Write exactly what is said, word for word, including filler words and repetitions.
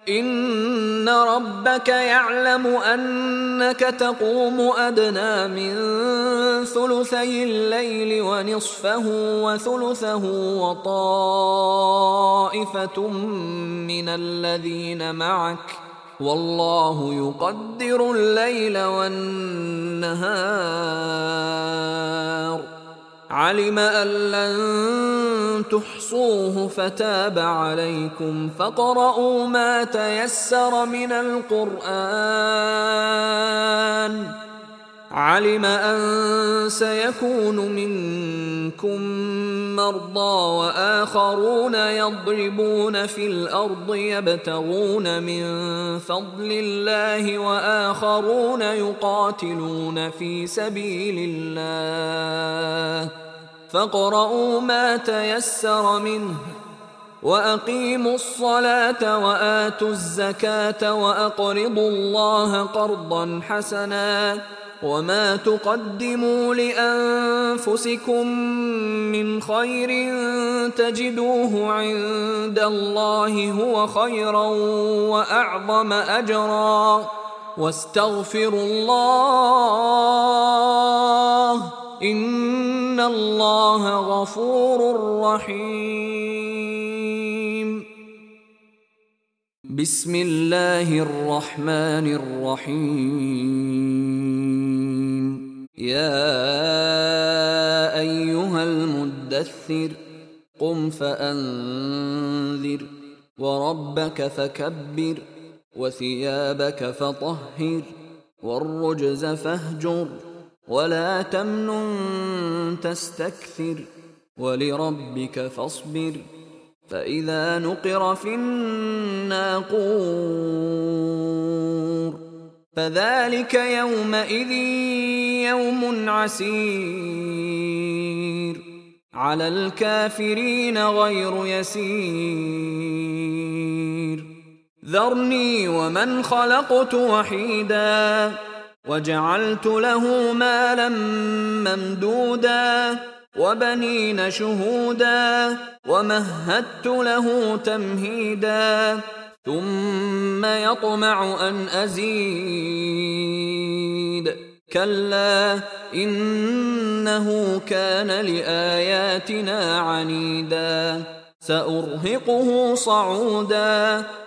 إن ربك يعلم أنك تقوم أدنى من ثلثي الليل ونصفه وثلثه وطائفة من الذين معك والله يقدر الليل والنهار علم أن لن تحصوه فتاب عليكم فاقرؤوا ما تيسر من القرآن علم أن سيكون منكم مرضى وآخرون يضربون في الأرض يبتغون من فضل الله وآخرون يقاتلون في سبيل الله فاقرؤوا ما تيسر منه وأقيموا الصلاة وآتوا الزكاة وأقرضوا الله قرضا حسنا وما تقدموا لأنفسكم من خير تجدوه عند الله هو خيرا وأعظم أجرا واستغفروا الله إن الله غفور رحيم. بسم الله الرحمن الرحيم. يا أيها المدثر قم فأنذر وربك فكبر وثيابك فطهر والرجز فاهجر ولا تمنن تستكثر ولربك فاصبر فإذا نقر في الناقور فذلك يومئذ يوم عسير على الكافرين غير يسير ذرني ومن خلقت وحيدا وجعلت له مالا ممدودا وبنين شهودا ومهدت له تمهيدا ثم يطمع أن أزيد كلا إنه كان لآياتنا عنيدا سأرهقه صعودا